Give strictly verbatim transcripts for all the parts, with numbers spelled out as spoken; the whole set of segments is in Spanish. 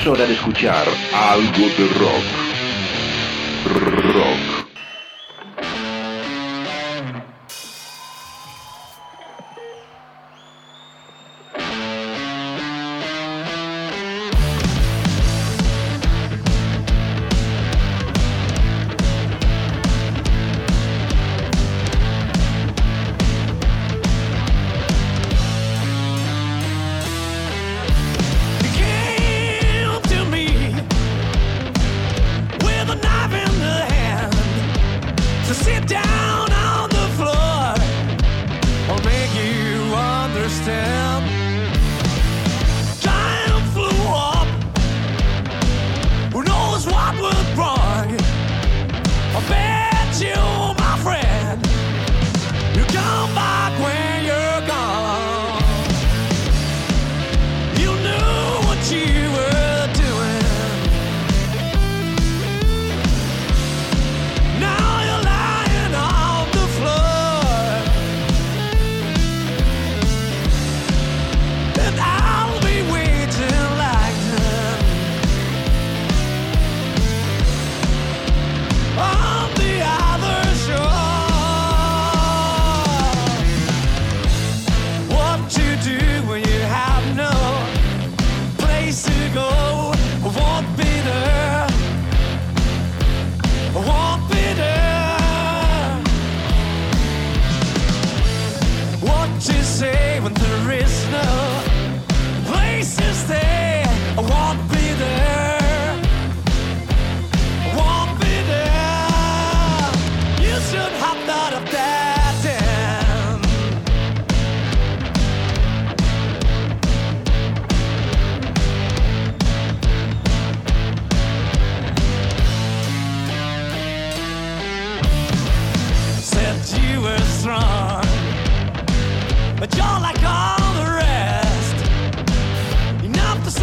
Es hora de escuchar algo de rock. Rock. But you're like all the rest, enough to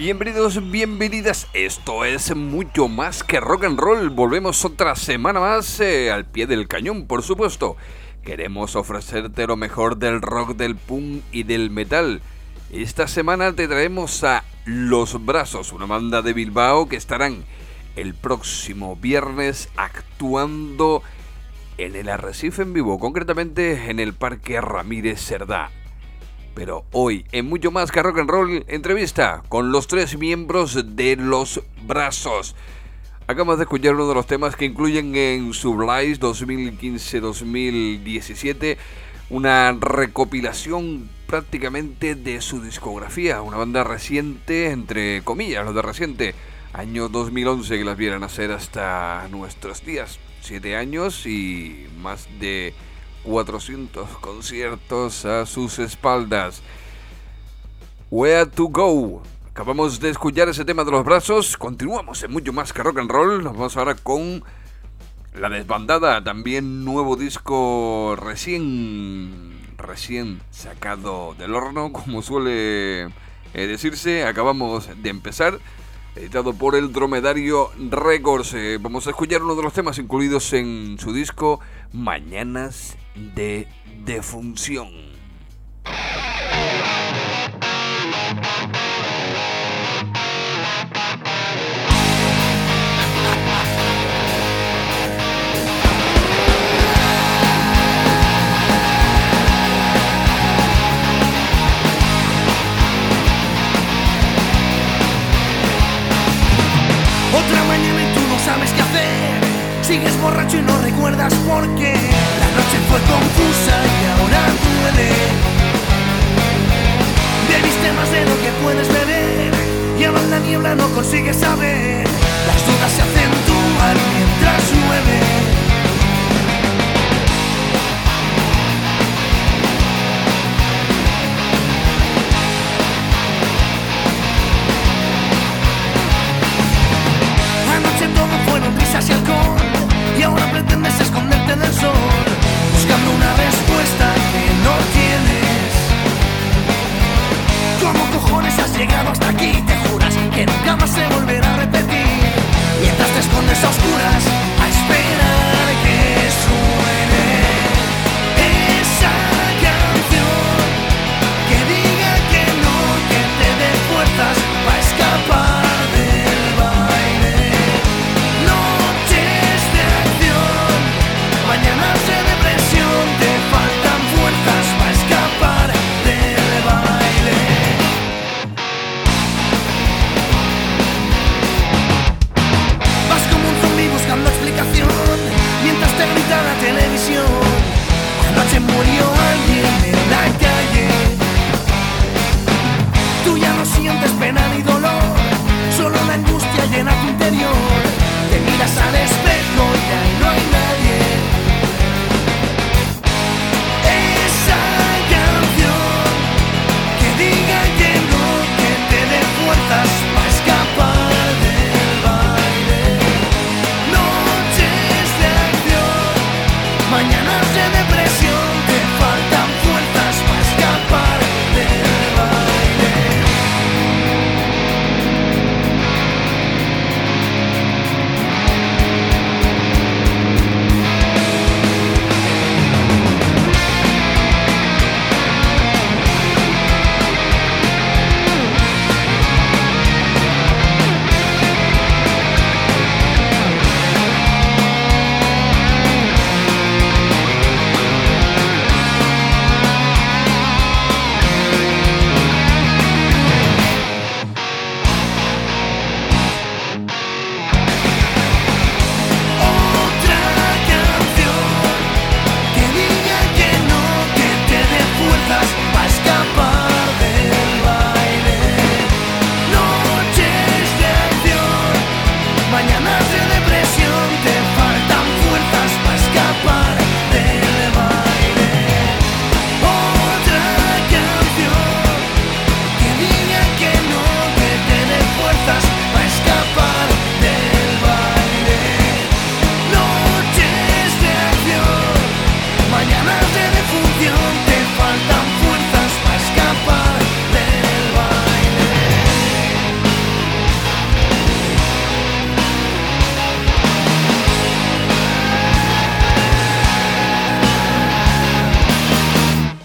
Bienvenidos, bienvenidas, esto es mucho más que rock and roll. Volvemos otra semana más eh, al pie del cañón, por supuesto. Queremos ofrecerte lo mejor del rock, del punk y del metal. Esta semana te traemos a Los Brazos, una banda de Bilbao que estarán el próximo viernes actuando en el Arrecife en vivo, concretamente en el Parque Ramírez Cerdá. Pero hoy, en mucho más que rock and roll, entrevista con los tres miembros de Los Brazos. Acabamos de escuchar uno de los temas que incluyen en Sublice dos mil quince dos mil diecisiete, una recopilación prácticamente de su discografía, una banda reciente, entre comillas, lo de reciente, año dos mil once, que las vieran nacer hasta nuestros días, siete años y más de cuatrocientos conciertos a sus espaldas. Where to Go. Acabamos de escuchar ese tema de Los Brazos. Continuamos en mucho más que rock and roll. Nos vamos ahora con La Desbandada, también nuevo disco recién recién sacado del horno, como suele eh, decirse. Acabamos de empezar, editado por el Dromedario Records. Eh, vamos a escuchar uno de los temas incluidos en su disco Mañanas de Defunción. Otra mañana y tú no sabes qué hacer. Sigues borracho y no recuerdas por qué. La noche fue confusa y ahora duele. Bebiste más de lo que puedes beber y ahora en la niebla no consigues saber. Las dudas se acentúan mientras llueve. Anoche todo fueron risas y alcohol y ahora pretendes esconderte del sol, buscando una respuesta que no tienes. ¿Cómo cojones has llegado hasta aquí? Te juras que nunca más se volverá a repetir. Mientras te escondes a oscuras, a esperar que suene esa canción que diga que no, que te dé fuerzas para escapar del baile. Noches de acción, mañanas de depresión, te faltan fuerzas para escapar del baile. Vas como un zombie buscando explicación mientras te grita la televisión. Anoche murió alguien en la calle. Tú ya no sientes pena ni dolor, solo la angustia llena tu interior. Te miras al espejo y ahí no hay nadie. Esa canción que diga que no, que te dé fuerzas para escapar del baile. Noches de acción, mañanas de depresión, te faltan fuerzas para escapar del baile.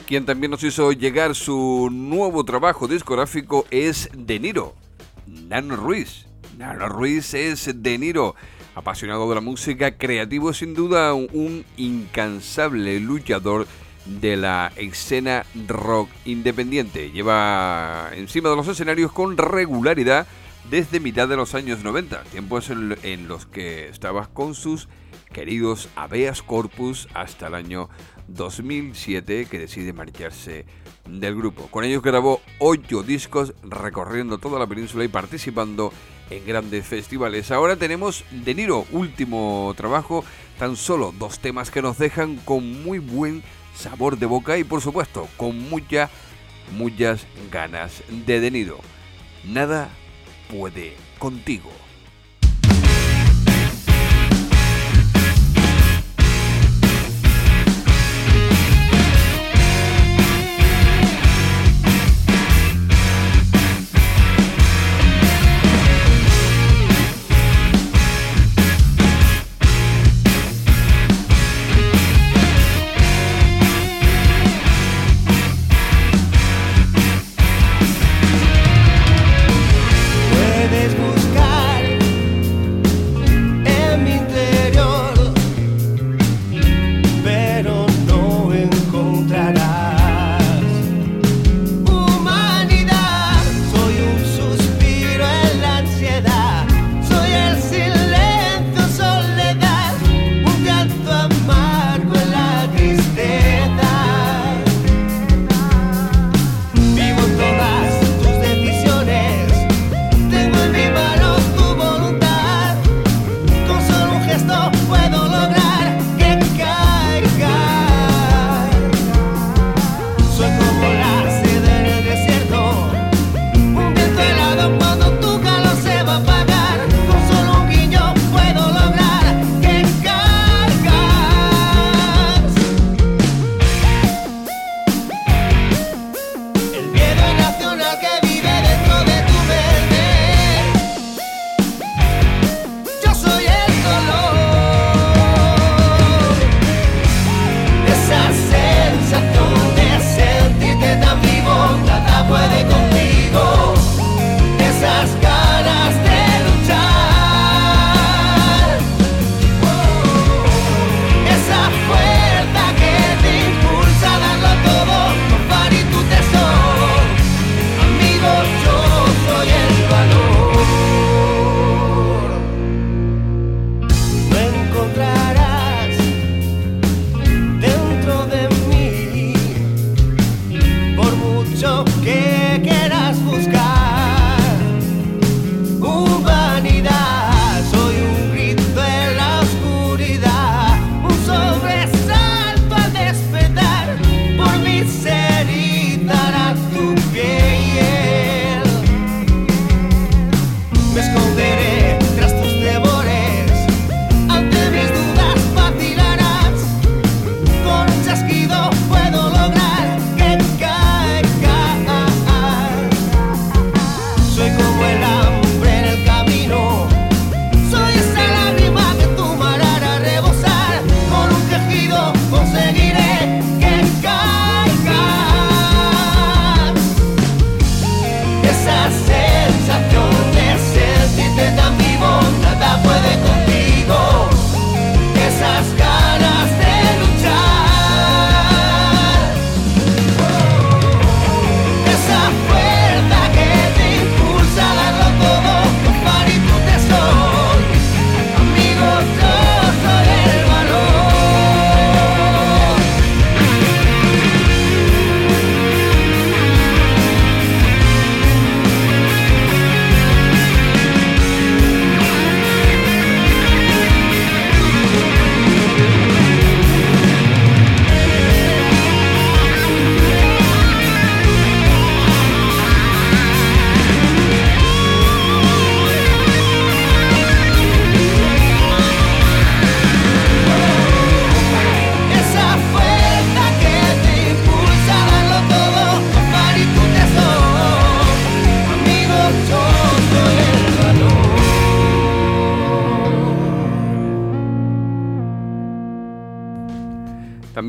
Quien también nos hizo llegar su nuevo trabajo discográfico es De Niro, Nano Ruiz. Nano Ruiz es De Niro, apasionado de la música, creativo, sin duda un incansable luchador de la escena rock independiente. Lleva encima de los escenarios con regularidad desde mitad de los años noventa, tiempos en, en los que estabas con sus queridos Habeas Corpus hasta el año dos mil siete, que decide marcharse del grupo. Con ellos grabó ocho discos recorriendo toda la península y participando en grandes festivales. Ahora tenemos De Niro, último trabajo, tan solo dos temas que nos dejan con muy buen sabor de boca y por supuesto con muchas, muchas ganas de De Niro. Nada puede contigo. Puedes buscar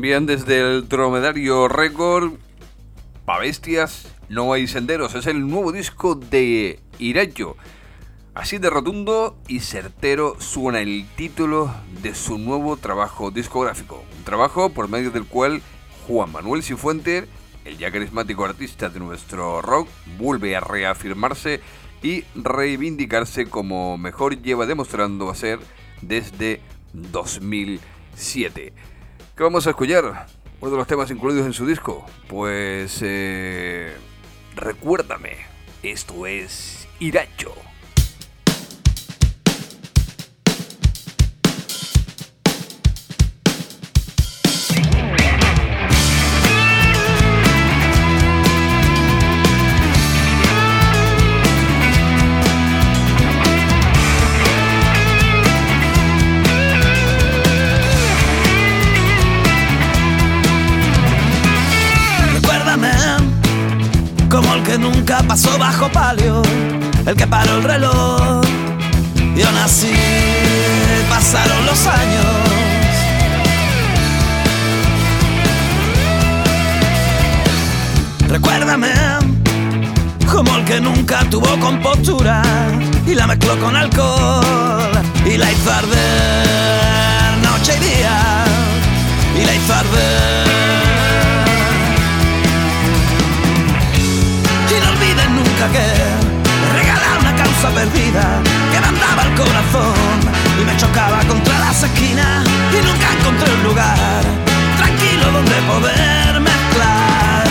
también desde el Dromedario Record, Pa' Bestias No Hay Senderos. Es el nuevo disco de Iracho. Así de rotundo y certero suena el título de su nuevo trabajo discográfico. Un trabajo por medio del cual Juan Manuel Cifuentes, el ya carismático artista de nuestro rock, vuelve a reafirmarse y reivindicarse como mejor lleva demostrando a ser desde dos mil siete. ¿Qué vamos a escuchar? Uno de los temas incluidos en su disco. Pues eh, Recuérdame. Esto es Iracho. Nunca pasó bajo palio, el que paró el reloj. Y aún así pasaron los años. Recuérdame como el que nunca tuvo compostura y la mezcló con alcohol y la hizo arder noche y día y la hizo arder. Que me regalaba una causa perdida que me andaba el corazón y me chocaba contra las esquinas y nunca encontré un lugar tranquilo donde poder mezclar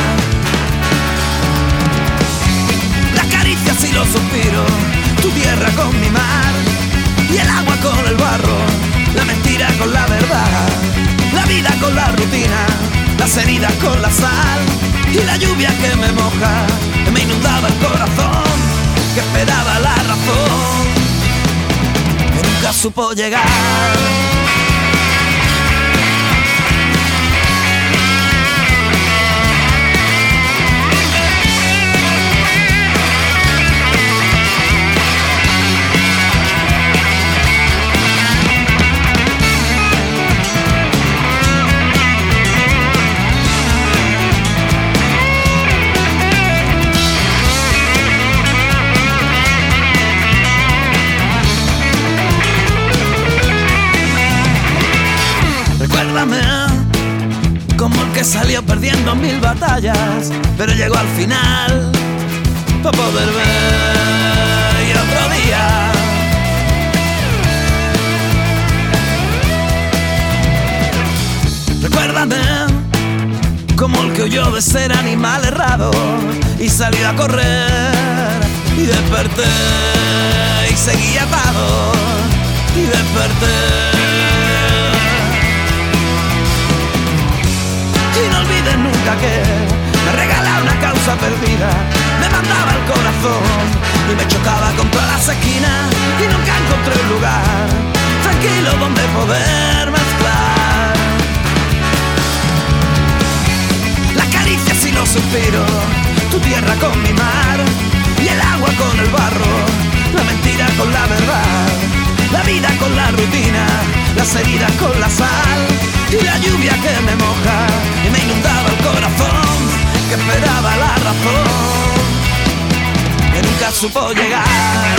las caricias y los suspiros, tu tierra con mi mar y el agua con el barro, la mentira con la verdad, la vida con la rutina, las heridas con la sal y la lluvia que me moja, que me inundaba el corazón, que esperaba la razón, que nunca supo llegar. Como el que salió perdiendo mil batallas, pero llegó al final para poder ver y otro día. Recuérdame como el que huyó de ser animal errado y salió a correr y desperté y seguí atado y desperté. Nunca que me regalaba una causa perdida, me mandaba el corazón y me chocaba contra las esquinas y nunca encontré un lugar tranquilo donde poder mezclar las caricias y los suspiros, tu tierra con mi mar y el agua con el barro, la mentira con la verdad, la vida con la rutina, las heridas con la sal y la lluvia que me moja y me inundaba el corazón, que esperaba la razón, que nunca supo llegar.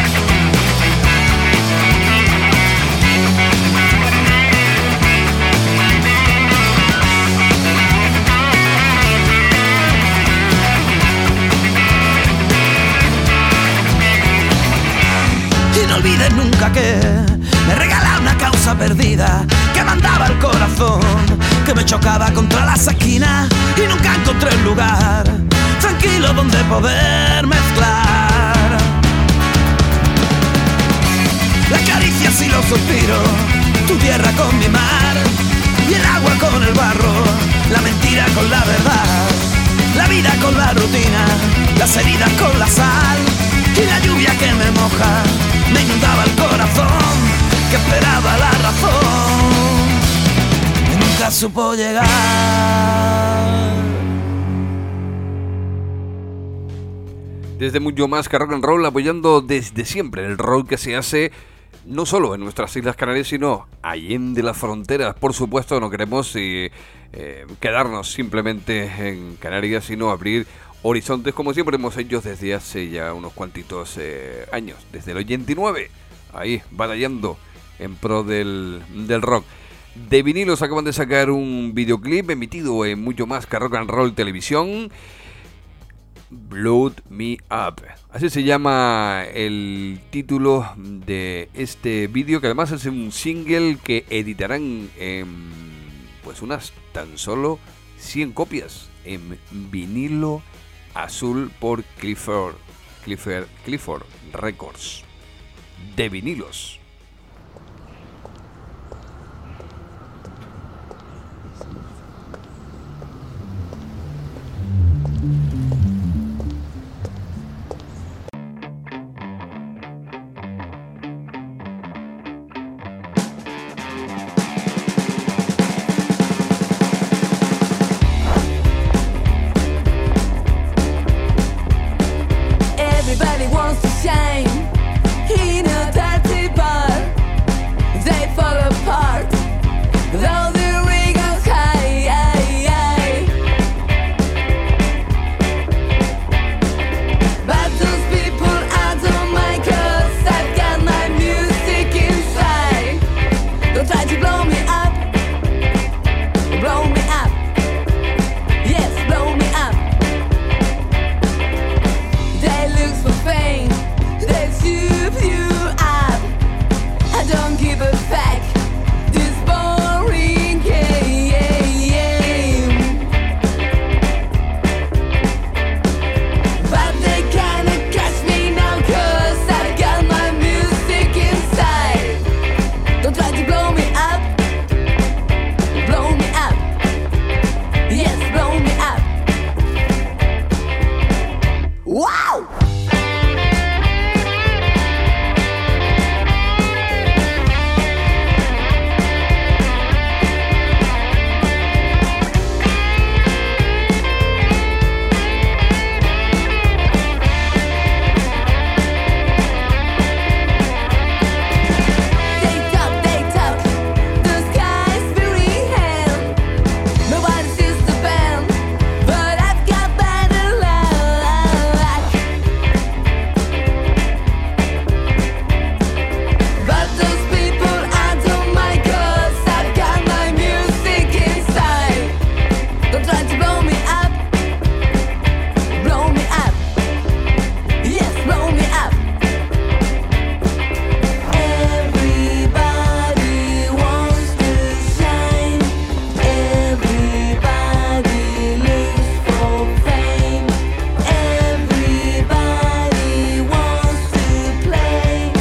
Y no olvides nunca que me regalaba una causa perdida, que me andaba el corazón, que me chocaba contra las esquinas y nunca encontré un lugar tranquilo donde poder mezclar las caricias y los suspiros, tu tierra con mi mar y el agua con el barro, la mentira con la verdad, la vida con la rutina, las heridas con la sal y la lluvia que me moja, me inundaba el corazón, que esperaba la razón, que nunca supo llegar. Desde mucho más que rock and roll, apoyando desde siempre el rock que se hace no solo en nuestras Islas Canarias, sino allende las fronteras. Por supuesto, no queremos eh, eh, quedarnos simplemente en Canarias, sino abrir horizontes como siempre hemos hecho desde hace ya unos cuantitos eh, años, desde el ochenta y nueve, ahí batallando en pro del, del rock. De Vinilos acaban de sacar un videoclip emitido en mucho más que Rock and Roll Televisión, Blow Me Up. Así se llama el título de este vídeo, que además es un single que editarán en pues unas tan solo cien copias en vinilo azul por Clifford, Clifford, Clifford Records. De Vinilos. Everybody wants to shine in a dirty bar. They fall apart, though the ring goes high. But those people are don't mind, 'cause I've got my music inside. Don't try to blow me up, blow me up. Yes, blow me up. They look for fame, they soup you up. I don't give a fuck, this boring game. But they cannot catch me now, 'cause I've got my music inside. Don't try to blow me up, blow me up. Yes, blow me up. Wow! They talk, they talk, the sky's very hell. Nobody sees the band, but I've got better luck. But those people I don't mind, 'cause I've got my music inside. Don't try to blow me up, blow me up. Yes, blow me up. Everybody wants to shine. Everybody looks for fame. Everybody wants to play.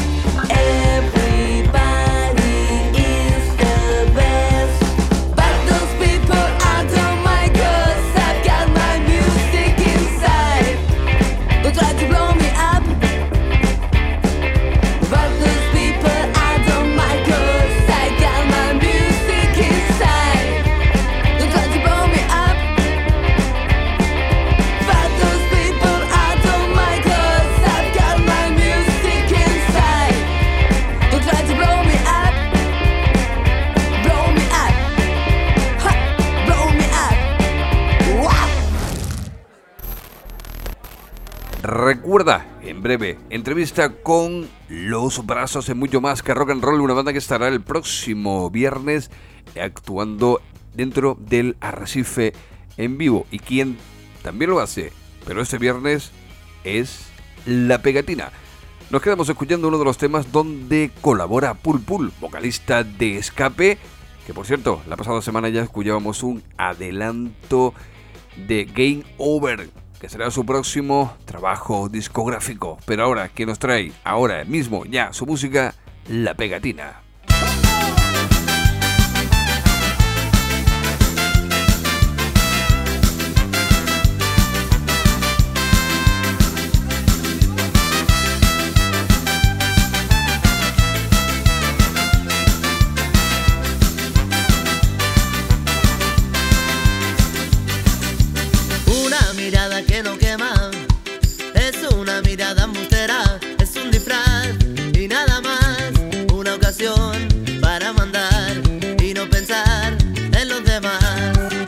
Everybody is the best. But those people I don't mind, 'cause I've got my music inside. Don't try to blow me up. But those people I don't mind, 'cause I got my music inside. Don't try to blow me up. But those people I don't mind, 'cause I've got my music inside. Don't try to blow me up, blow me up, ha, blow me up. Wow. Recuerda, en breve, entrevista con Los Brazos en mucho más que Rock and Roll, una banda que estará el próximo viernes actuando dentro del Arrecife en vivo. Y quien también lo hace, pero este viernes, es La Pegatina. Nos quedamos escuchando uno de los temas donde colabora Pul Pul, vocalista de Escape, que por cierto, la pasada semana ya escuchábamos un adelanto de Game Over, que será su próximo trabajo discográfico. Pero ahora, ¿qué nos trae? Ahora mismo, ya, su música, La Pegatina. Una mirada que no quema, es una mirada embustera, es un disfraz y nada más, una ocasión para mandar y no pensar en los demás.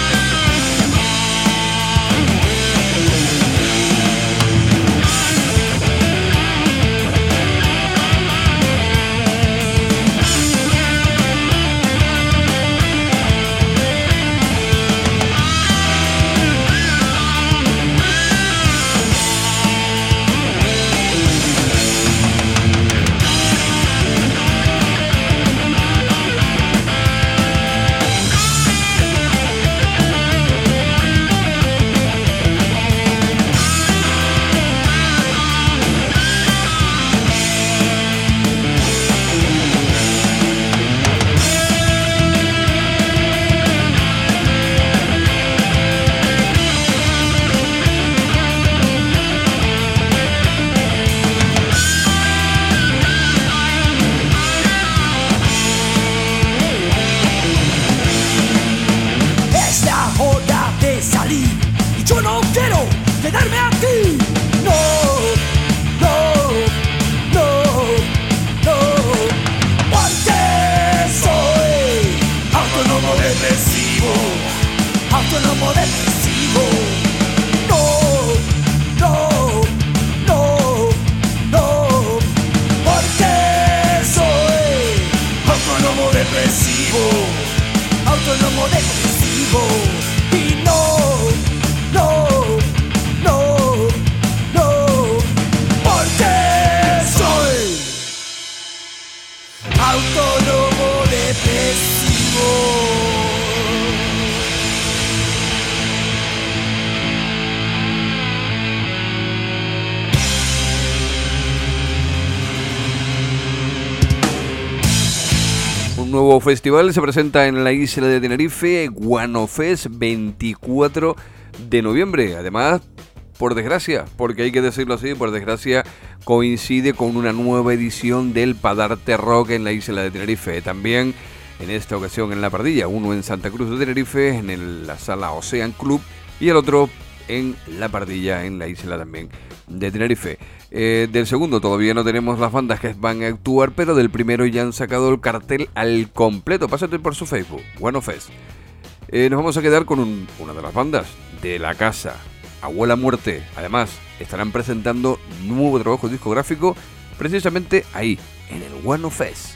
Un nuevo festival se presenta en la isla de Tenerife, Guanofest, veinticuatro de noviembre. Además, por desgracia, porque hay que decirlo así, por desgracia coincide con una nueva edición del Padarte Rock en la isla de Tenerife. También en esta ocasión en La Pardilla, uno en Santa Cruz de Tenerife, en el, la sala Ocean Club, y el otro en La Pardilla, en la isla también de Tenerife. Eh, del segundo todavía no tenemos las bandas que van a actuar, pero del primero ya han sacado el cartel al completo. Pásate por su Facebook, Guanofest. Eh, nos vamos a quedar con un, una de las bandas de la casa, Abuela Muerte. Además, estarán presentando nuevo trabajo discográfico precisamente ahí, en el Guanofest.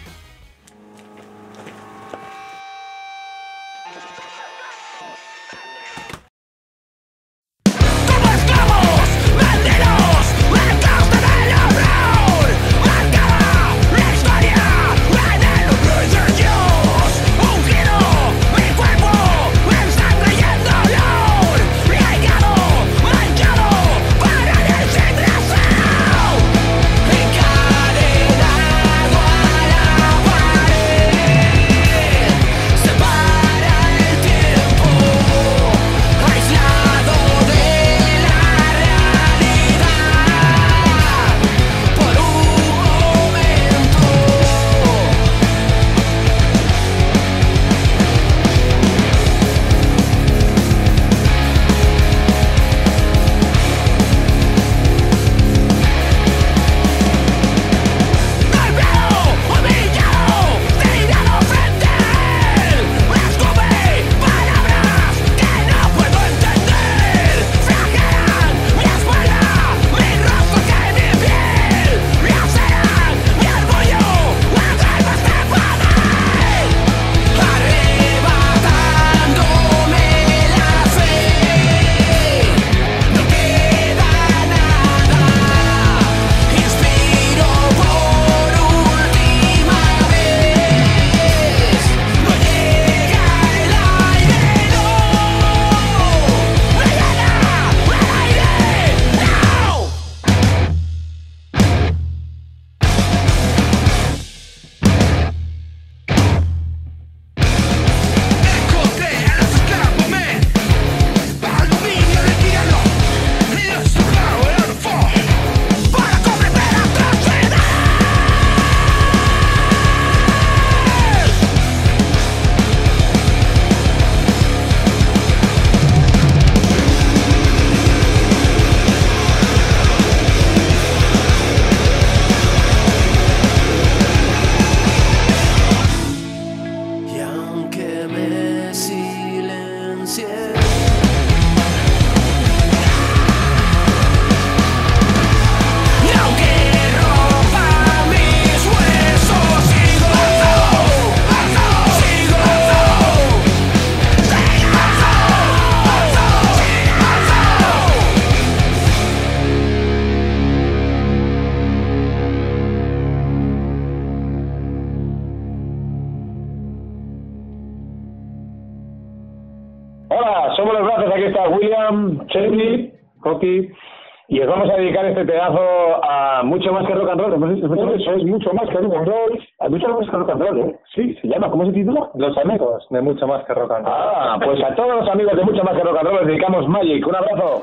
Chesney, Coqui, y os vamos a dedicar este pedazo a mucho más que rock and roll. Eso es mucho más que rock and roll. A mucho más que rock and roll, ¿eh? Sí, se llama, ¿cómo se titula? Los amigos de mucho más que rock and roll. Ah, pues a todos los amigos de mucho más que rock and roll les dedicamos Magic. Un abrazo.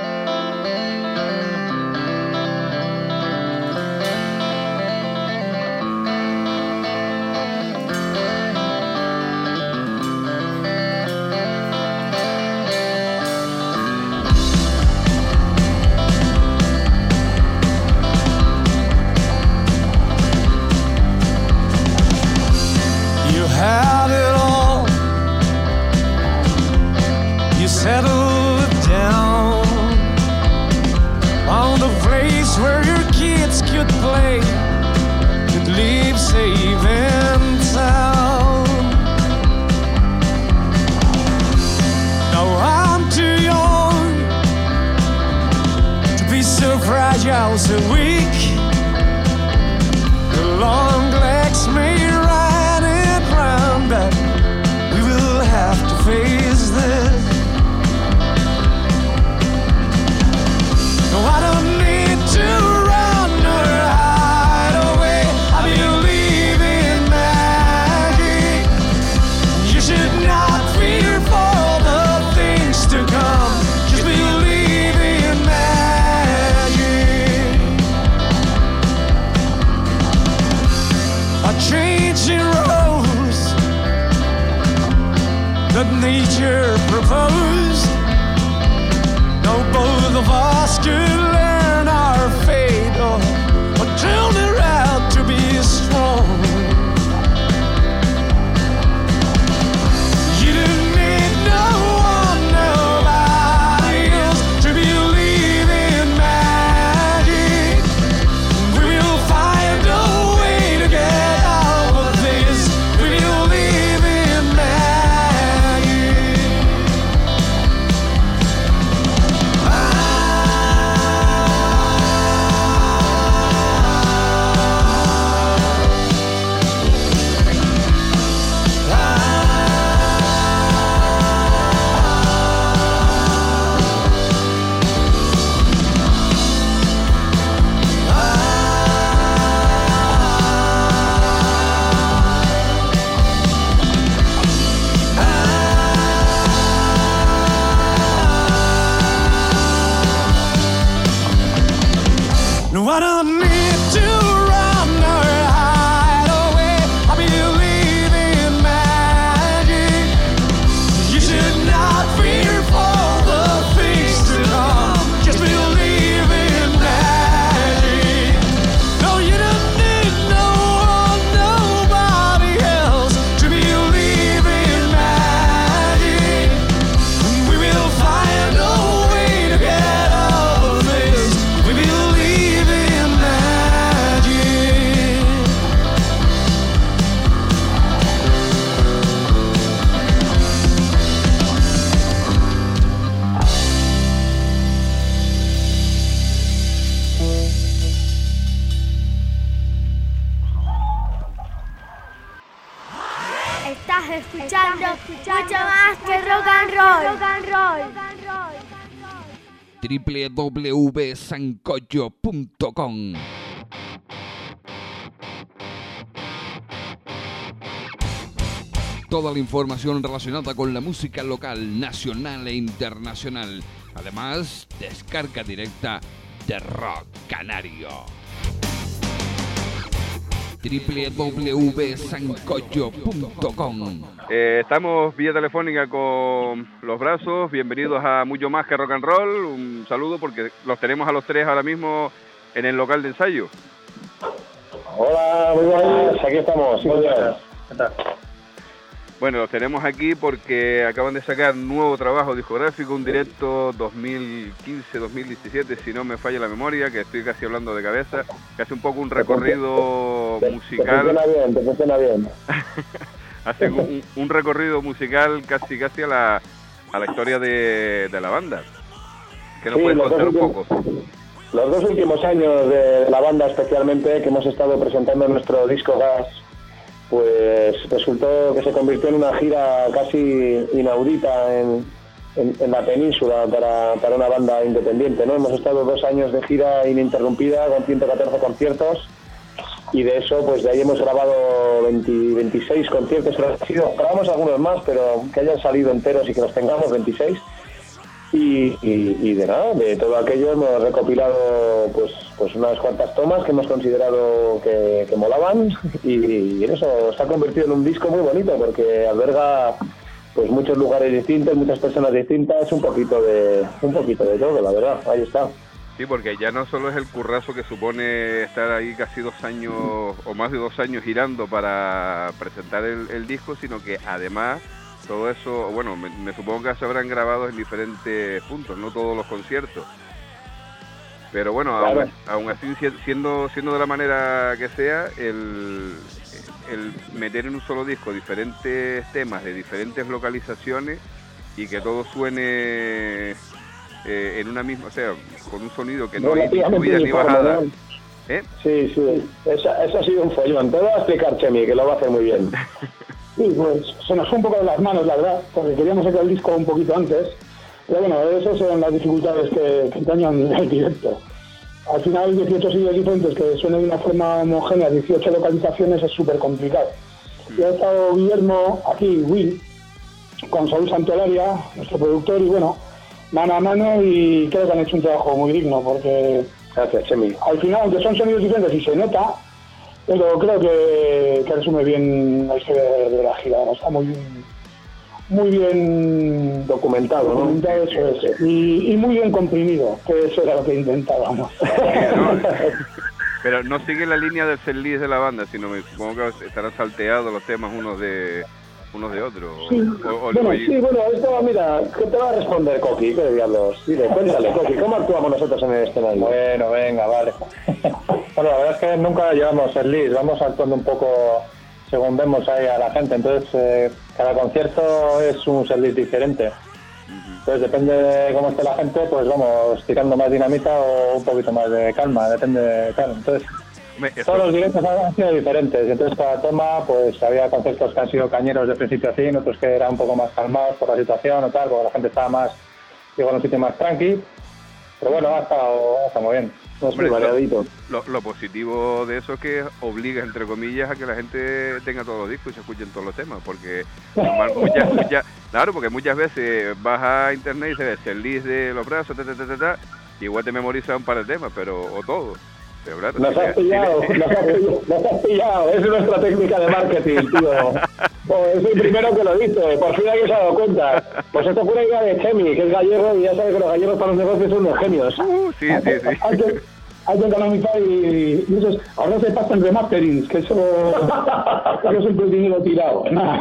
So weak, the long legs may ride it round, but we will have to face this. No, I don't need to run or hide away. I believe in magic. escuchando mucho más que rock and roll. Rock and roll. doble u doble u doble u punto sancocho punto com. Toda la información relacionada con la música local, nacional e internacional. Además, descarga directa de Rock Canario. doble u doble u doble u punto sancocho punto com. Eh, estamos vía telefónica con Los Brazos. Bienvenidos a Mucho Más que Rock and Roll. Un saludo porque los tenemos a los tres ahora mismo en el local de ensayo. Hola, muy buenas, aquí estamos. Muy buenas. ¿Qué tal? Bueno, los tenemos aquí porque acaban de sacar nuevo trabajo discográfico, un directo dos mil quince dos mil diecisiete, si no me falla la memoria, que estoy casi hablando de cabeza, que hace un poco un recorrido te, musical. Te funciona bien, te funciona bien. Hace un, un recorrido musical casi casi a la, a la historia de, de la banda. ¿Qué nos Sí, puedes contar un últimos, poco? Los dos últimos años de la banda, especialmente, que hemos estado presentando nuestro disco Gas, pues resultó que se convirtió en una gira casi inaudita en, en, en la península para, para una banda independiente, ¿no? Hemos estado dos años de gira ininterrumpida con ciento catorce conciertos y de eso, pues de ahí hemos grabado veinte, veintiséis conciertos. Grabamos algunos más, pero que hayan salido enteros y que los tengamos veintiséis. Y, y, y de nada, de todo aquello hemos recopilado pues pues unas cuantas tomas que hemos considerado que, que molaban y, y en eso se ha convertido en un disco muy bonito porque alberga pues muchos lugares distintos, muchas personas distintas, un poquito de un poquito de todo, la verdad, ahí está. Sí, porque ya no solo es el currazo que supone estar ahí casi dos años o más de dos años girando para presentar el, el disco, sino que además todo eso, bueno, me, me supongo que se habrán grabado en diferentes puntos, no todos los conciertos. Pero bueno, claro. aún, aún así, siendo siendo de la manera que sea, el, el meter en un solo disco diferentes temas de diferentes localizaciones y que todo suene eh, en una misma, o sea, con un sonido que no hay ni subida ni bajada. ¿no? ¿Eh? Sí, sí, eso, eso ha sido un follón. Te lo va a explicar Chemi, que lo va a hacer muy bien. Sí, pues se nos fue un poco de las manos, la verdad, porque queríamos sacar el disco un poquito antes, pero bueno, esas son las dificultades que, que dañan el directo. Al final, dieciocho sitios diferentes que suenen de una forma homogénea, dieciocho localizaciones, es súper complicado. Y ha estado Guillermo, aquí, Will, con Saúl Santolaria, nuestro productor, y bueno, mano a mano, y creo que han hecho un trabajo muy digno, porque gracias, Chemi. Al final, aunque son sonidos diferentes y se nota, pero creo que, que resume bien la historia de, de la gira. Está muy bien, muy bien documentado, documentado, ¿no? Eso es, y, y muy bien comprimido, que eso era lo que intentábamos. No, pero no sigue la línea del setlist de la banda, sino me supongo que estarán salteados los temas unos de unos de otros. Sí, o, o, bueno, o, sí, bueno, esto, mira, ¿qué te va a responder Coqui? ¿Qué diablos? Dile, cuéntale, Coqui, ¿cómo actuamos nosotros en el escenario? Bueno, venga, vale. Bueno, la verdad es que nunca llevamos el list, vamos actuando un poco según vemos ahí a la gente, entonces eh, cada concierto es un setlist diferente. Entonces depende de cómo esté la gente, pues vamos tirando más dinamita o un poquito más de calma, depende, claro. Entonces Me, todos los directos han sido diferentes, entonces cada toma pues había conciertos que han sido cañeros de principio a fin, otros que eran un poco más calmados por la situación o tal, porque la gente estaba más, digo, en un sitio más tranqui, pero bueno, ha estado, ha estado muy bien. Hombre, lo, lo, lo positivo de eso es que obliga, entre comillas, a que la gente tenga todos los discos y se escuchen todos los temas, porque muchas, muchas, claro, porque muchas veces vas a internet y se ve el list de Los Brazos, ta, ta, ta, ta, ta, y igual te memoriza un par de temas, pero o todo. Pero, claro, nos, has pillado, si nos, has pillado, nos has pillado, es nuestra técnica de marketing, tío. Pues es el primero que lo dice, por fin alguien se ha dado cuenta. Pues esto fue una idea de Chemi, que es gallego, y ya sabes que los gallegos para los negocios son unos genios. Uh, sí, sí, sí. Hay que, hay que economizar y, y eso es, ahora se pasa en remasterings, que eso, eso es el dinero tirado. No,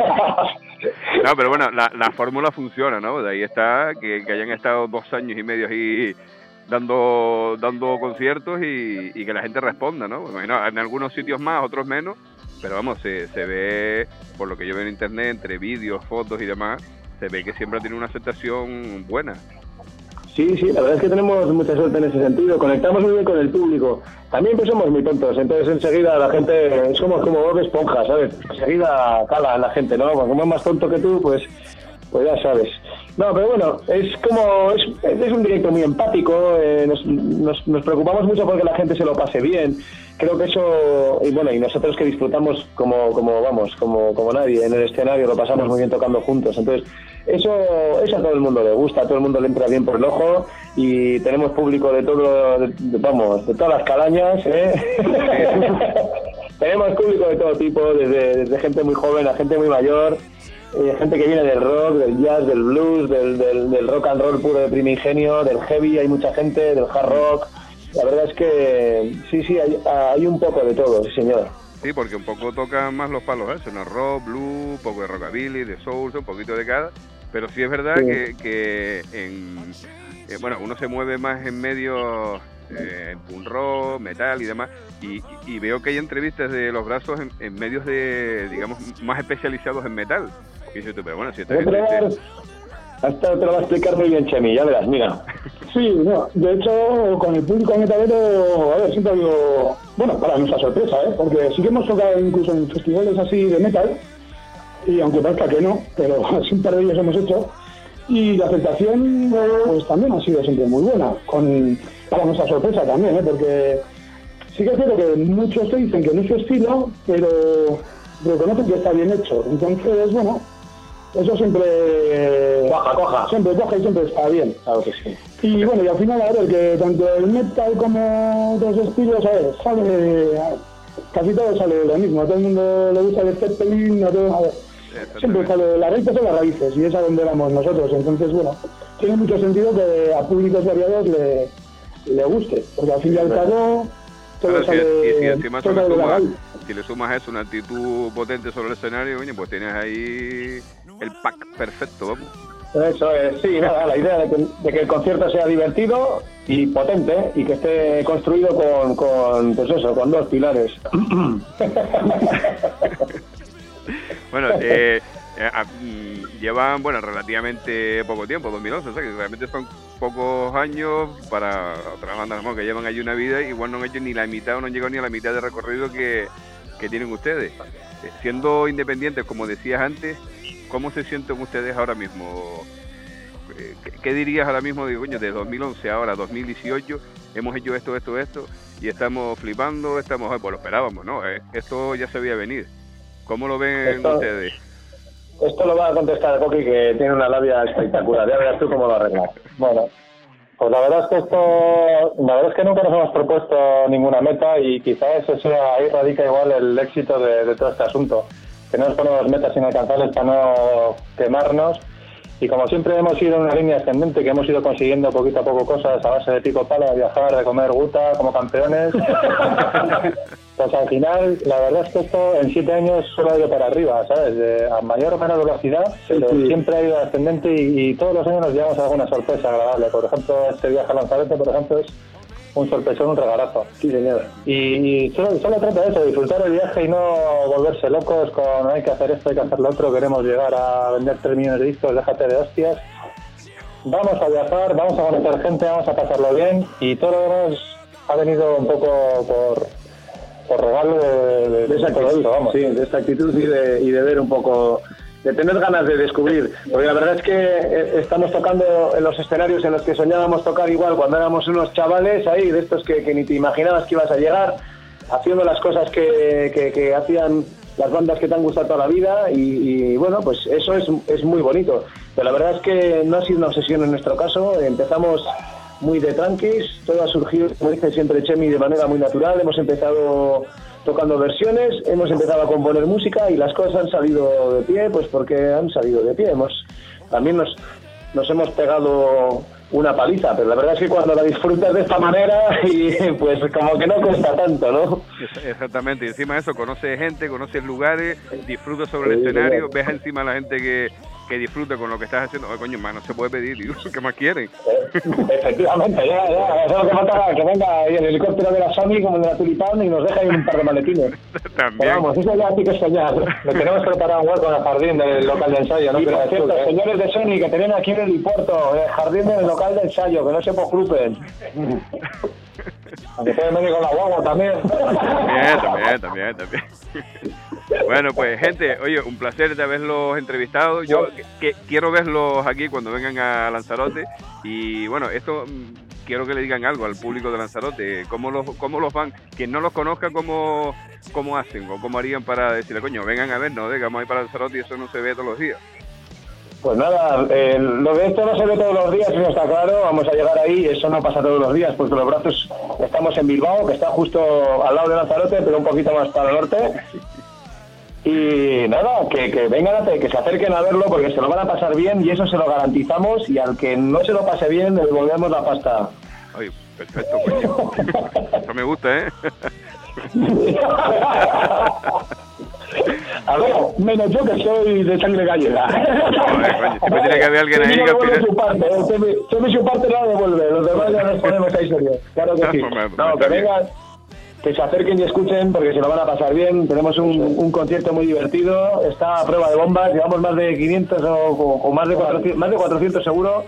pero bueno, la, la fórmula funciona, ¿no? De ahí está, que, que hayan estado dos años y medio ahí dando dando conciertos y, y que la gente responda, ¿no? Bueno, en algunos sitios más, otros menos, pero vamos, se, se ve, por lo que yo veo en internet, entre vídeos, fotos y demás, se ve que siempre tiene una aceptación buena. Sí, sí, la verdad es que tenemos mucha suerte en ese sentido, conectamos muy bien con el público. También pues somos muy tontos, entonces enseguida la gente, somos como Bob Esponja, ¿sabes? Enseguida cala la gente, ¿no? Como es más tonto que tú, pues pues ya sabes. No, pero bueno, es como, es, es un directo muy empático, eh, nos, nos, nos preocupamos mucho porque la gente se lo pase bien. Creo que eso, y bueno, y nosotros que disfrutamos como, como vamos, como, como nadie en el escenario, lo pasamos muy bien tocando juntos. Entonces, eso, eso a todo el mundo le gusta, a todo el mundo le entra bien por el ojo y tenemos público de todo, de, de, vamos, de todas las calañas, ¿eh? Tenemos público de todo tipo, desde, desde gente muy joven a gente muy mayor. Eh, gente que viene del rock, del jazz, del blues, del, del, del rock and roll puro de primigenio, del heavy, hay mucha gente, del hard rock. La verdad es que sí, sí, hay, hay un poco de todo, sí señor. Sí, porque un poco tocan más los palos, ¿eh? ¿no? Rock, blues, un poco de rockabilly, de soul, un poquito de cada. Pero sí es verdad sí. que, que en, eh, bueno, uno se mueve más en medio, eh, en punk rock, metal y demás. Y, y veo que hay entrevistas de Los Brazos en, en medios de, digamos, más especializados en metal. Y dices tú, pero bueno, si está bien. Hasta te lo va a explicar muy bien Chemi, ya verás, mira. Sí, no, de hecho, con el público metalero, a ver, siempre ha habido, bueno, para nuestra sorpresa, ¿eh? Porque sí que hemos tocado incluso en festivales así de metal, y aunque parezca que no, pero así un par de ellos hemos hecho, y la aceptación, pues también ha sido siempre muy buena, con, para nuestra sorpresa también, ¿eh? Porque sí que es cierto que muchos te dicen que no es su estilo, pero reconocen que está bien hecho, entonces, bueno, eso siempre coja, coja. Siempre coja y siempre está bien. Claro que sí. Y bueno, y al final, a ver, que tanto el metal como otros estilos, a ver, sale, casi todo sale de lo mismo. A todo el mundo le gusta el Zeppelin, a todo, a ver, siempre sale, las raíces son las raíces y es a donde vamos nosotros. Entonces, bueno, tiene mucho sentido que a públicos variados le, le guste, porque al fin y al cabo todo claro, sale, si, si, si encima todo le sale sumas, legal. si le sumas eso, una actitud potente sobre el escenario, oye, pues tienes ahí el pack perfecto, vamos. Eso es, sí, nada, la idea de que, de que el concierto sea divertido y potente y que esté construido con, con pues eso, con dos pilares. Bueno, eh, eh, llevan, bueno, relativamente poco tiempo, dos mil once, o sea que realmente son pocos años para otras bandas que llevan allí una vida, igual no han hecho ni la mitad o no han llegado ni a la mitad de recorrido que, que tienen ustedes. Eh, siendo independientes, como decías antes, ¿cómo se sienten ustedes ahora mismo? Eh, ¿qué, ¿Qué dirías ahora mismo? Digo, coño, de dos mil once ahora dos mil dieciocho hemos hecho esto, esto, esto y estamos flipando, estamos, pues lo esperábamos, ¿no? Eh, esto ya se veía venir. ¿Cómo lo ven esto, ustedes? Esto lo va a contestar Coqui, que tiene una labia espectacular. Ya verás tú cómo lo arreglas. Bueno, pues la verdad es que esto, la verdad es que nunca nos hemos propuesto ninguna meta y quizás eso sea, ahí radica igual el éxito de, de todo este asunto. Que no nos ponemos metas inalcanzables para no quemarnos y como siempre hemos ido en una línea ascendente, que hemos ido consiguiendo poquito a poco cosas a base de pico pala, de viajar, de comer guta como campeones, pues al final la verdad es que esto en siete años solo ha ido para arriba, ¿sabes? De, a mayor o menor velocidad, pero sí, sí. siempre ha ido ascendente y, y todos los años nos llevamos alguna sorpresa agradable. Por ejemplo, este viaje a Lanzarote, por ejemplo, es un sorpresón, un regalazo. Sí, señor. Y, y solo, solo trata de eso, disfrutar el viaje y no volverse locos con hay que hacer esto, hay que hacer lo otro, queremos llegar a vender tres millones de discos, déjate de hostias. Vamos a viajar, vamos a conocer gente, vamos a pasarlo bien y todo lo demás ha venido un poco por, por regalo de, de, de esa actitud, vamos. Sí, de esta actitud y de, y de ver un poco, de tener ganas de descubrir, porque la verdad es que estamos tocando en los escenarios en los que soñábamos tocar igual cuando éramos unos chavales ahí, de estos que, que ni te imaginabas que ibas a llegar, haciendo las cosas que, que, que hacían las bandas que te han gustado toda la vida y, y bueno, pues eso es, es muy bonito, pero la verdad es que no ha sido una obsesión en nuestro caso, empezamos muy de tranquis, todo ha surgido, como dice siempre Chemi, de manera muy natural, hemos empezado tocando versiones, hemos empezado a componer música y las cosas han salido de pie, pues porque han salido de pie. Hemos, también nos, nos hemos pegado una paliza, pero la verdad es que cuando la disfrutas de esta manera, y pues como que no cuesta tanto, ¿no? Exactamente, y encima de eso, conoces gente, conoces lugares, disfrutas sobre el sí, escenario, sí, ves encima a la gente que, que disfrute con lo que estás haciendo. Oye, coño, más no se puede pedir, tío. ¿Qué más quieren? Efectivamente, ya, ya. Eso es lo que falta, que venga ahí el helicóptero de la Sony como el de la Tulipán y nos deja ahí un par de maletines. También. Pero vamos, eso ya hay que soñar. Le tenemos preparado un hueco en el jardín del local de ensayo, ¿no? Y Pero por es cierto, cierto, ¿eh? señores de Sony que tienen aquí en el helipuerto, el jardín del local de ensayo, que no se preocupen. Aunque pueden venir con la guagua también. También, también, también, también. Bueno, pues gente, oye, un placer de haberlos entrevistado. Yo que, que, quiero verlos aquí cuando vengan a Lanzarote. Y bueno, esto mm, quiero que le digan algo al público de Lanzarote. ¿Cómo los, cómo los van? Quien no los conozca, ¿cómo, cómo hacen o cómo harían para decirle, coño, vengan a vernos, digamos, ahí para Lanzarote y eso no se ve todos los días? Pues nada, eh, lo de esto no se ve todos los días, eso está claro, vamos a llegar ahí, eso no pasa todos los días, porque los brazos estamos en Bilbao, que está justo al lado de Lanzarote, pero un poquito más para el norte. Y nada, que, que vengan, a, que se acerquen a verlo, porque se lo van a pasar bien y eso se lo garantizamos, y al que no se lo pase bien, le devolvemos la pasta. Ay, perfecto, coño. Eso me gusta, ¿eh? A ver, menos yo que soy de sangre gallega. Joder, coño, siempre tiene que haber alguien ahí que devuelve su parte, Chemi su parte la devuelve, los demás ya nos ponemos ahí serios. Claro que sí. No, que vengan, que se acerquen y escuchen porque se lo van a pasar bien. Tenemos un, un concierto muy divertido, está a prueba de bombas, llevamos más de quinientos o, o más de cuatrocientos, más de cuatrocientos seguro.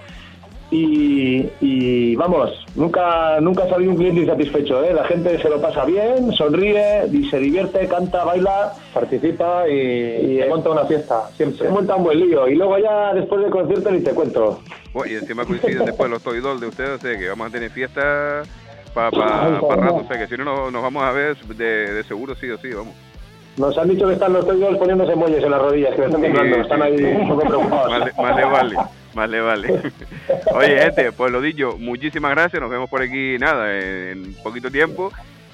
Y, y vamos, nunca nunca ha salido un cliente insatisfecho, ¿eh? La gente se lo pasa bien, sonríe, y se divierte, canta, baila, participa y, y monta una fiesta, siempre. Se monta un buen lío y luego ya después del concierto ni te cuento. Bueno, y encima coinciden después los Toy Dolls de ustedes, o sea que vamos a tener fiesta para pa, pa rato, o sea que si no nos, nos vamos a ver de, de seguro sí o sí, vamos. Nos han dicho que están los Toy Dolls poniéndose muelles en las rodillas, que están temblando, sí, están ahí sí. Un poco preocupados. Más le, más le vale. Más le vale. Oye, gente, pues lo dicho, muchísimas gracias. Nos vemos por aquí, nada, en poquito tiempo.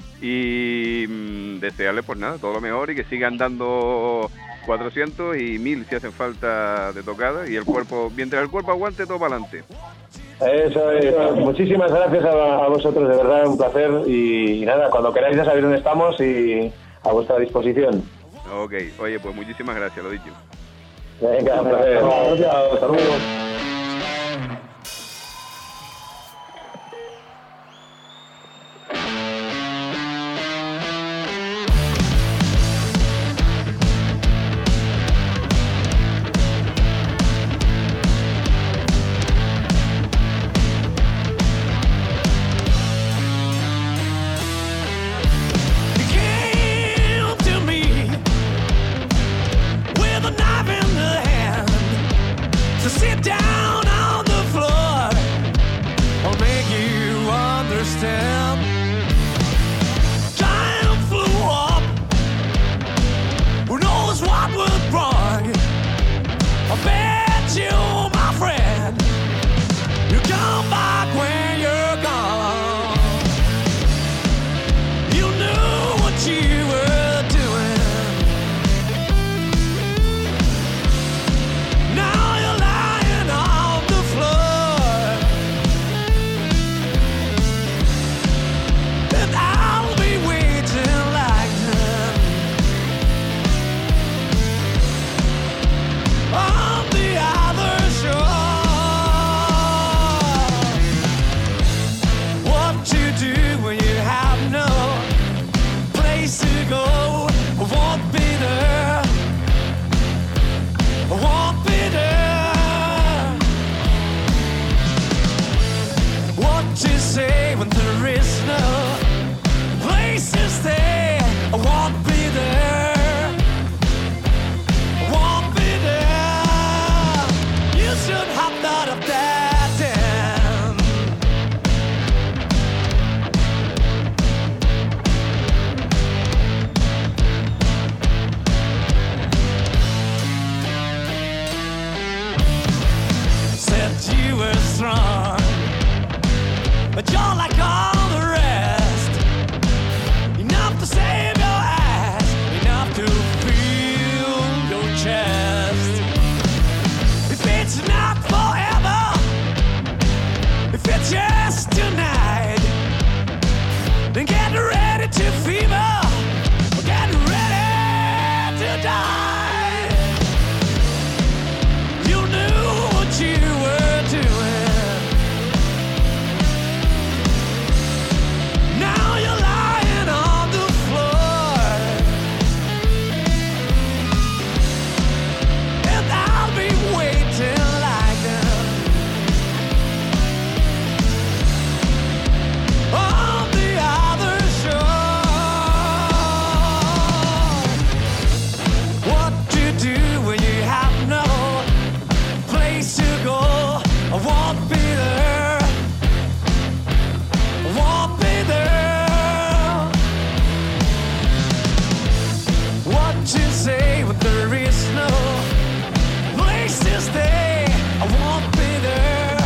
Y mmm, desearles, pues nada, todo lo mejor y que sigan dando cuatrocientos y mil si hacen falta de tocada. Y el cuerpo, mientras el cuerpo aguante, todo para adelante. Eso es. Muchísimas gracias a, a vosotros, de verdad, un placer. Y, y nada, cuando queráis ya sabéis dónde estamos y a vuestra disposición. Ok, oye, pues muchísimas gracias, lo dicho. Venga, un placer. Hasta luego. You won't be there. I won't be there. What you say when there is no place to stay? I won't be there.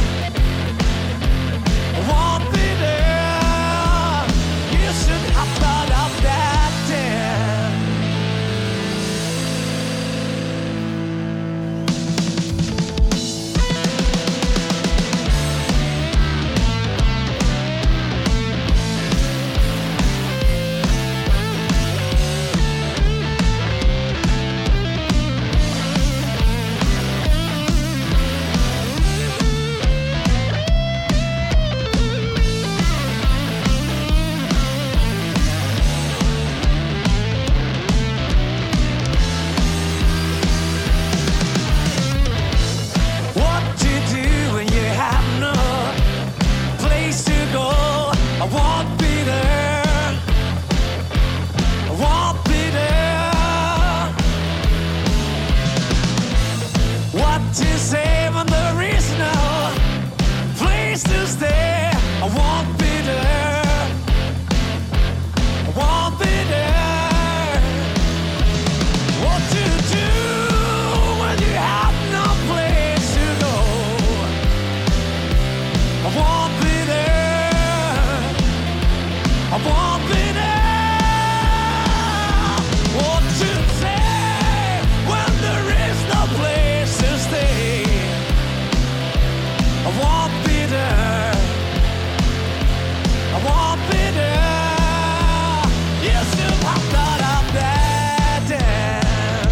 I won't be there. You should have thought of that then. What you do when you have no place to go? I won't be there. I won't be there. What you say when there is no place to stay? I won't be there. I won't be there. What you do when you have no place to go? I won't be there. I won't be there. What to say when there is no place to stay? I won't be there. I won't be there. You still have thought of that then.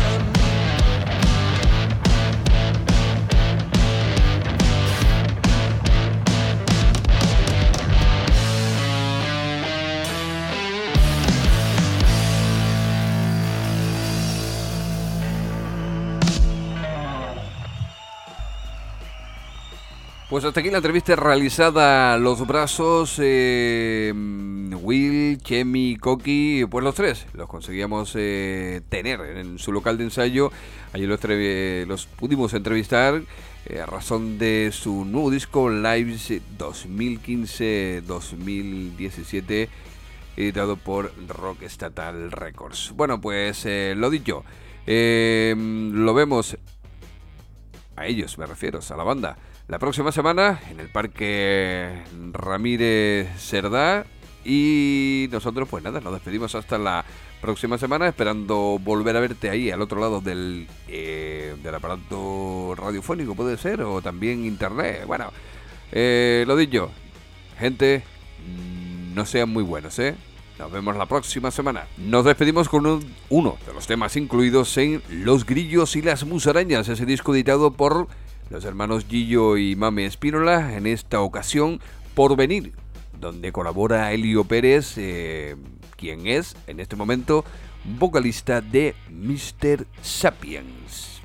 Pues hasta aquí la entrevista realizada a los brazos, eh, Will, Chemi, Coqui, pues los tres los conseguíamos eh, tener en su local de ensayo. Allí los, tre- los pudimos entrevistar eh, a razón de su nuevo disco Lives dos mil quince dos mil diecisiete, editado por Rock Estatal Records. Bueno, pues eh, lo dicho, eh, lo vemos a ellos, me refiero, a la banda, la próxima semana en el Parque Ramírez Cerdá. Y nosotros pues nada, nos despedimos hasta la próxima semana, esperando volver a verte ahí al otro lado del, eh, del aparato radiofónico, puede ser, o también internet. Bueno, eh, lo dicho, gente, no sean muy buenos, ¿eh? Nos vemos la próxima semana. Nos despedimos con un, uno de los temas incluidos en Los Grillos y las Musarañas, ese disco editado por los hermanos Gillo y Mame Espínola, en esta ocasión Porvenir, donde colabora Elio Pérez, eh, quien es en este momento vocalista de mister Sapiens.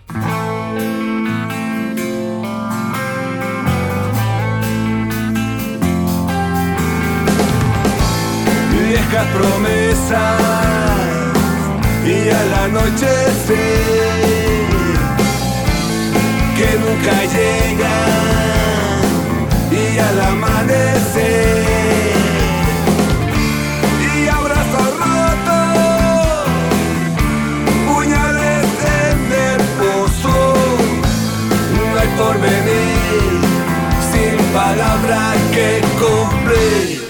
Viejas promesas y al anochecer que nunca llegan, y al amanecer y abrazos rotos, puñales en el pozo, no hay porvenir sin palabra que cumplir.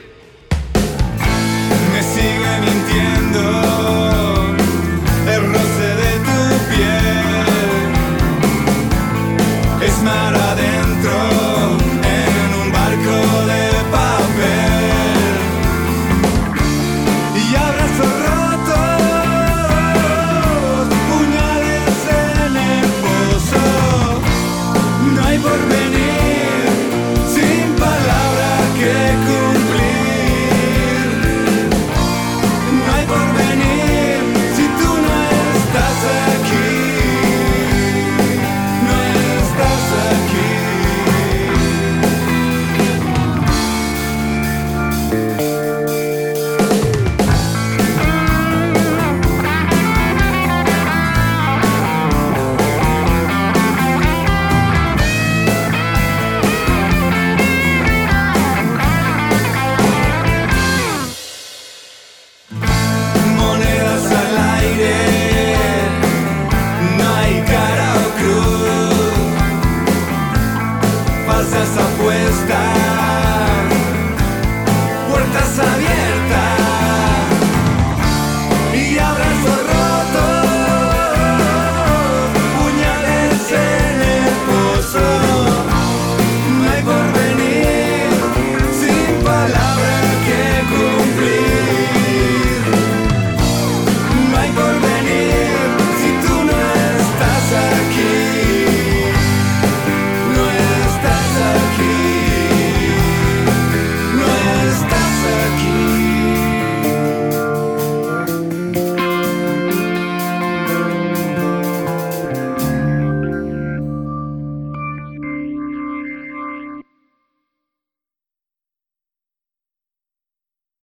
Me sigue mintiendo el roce de tu piel, es mar adentro en un barco afuera.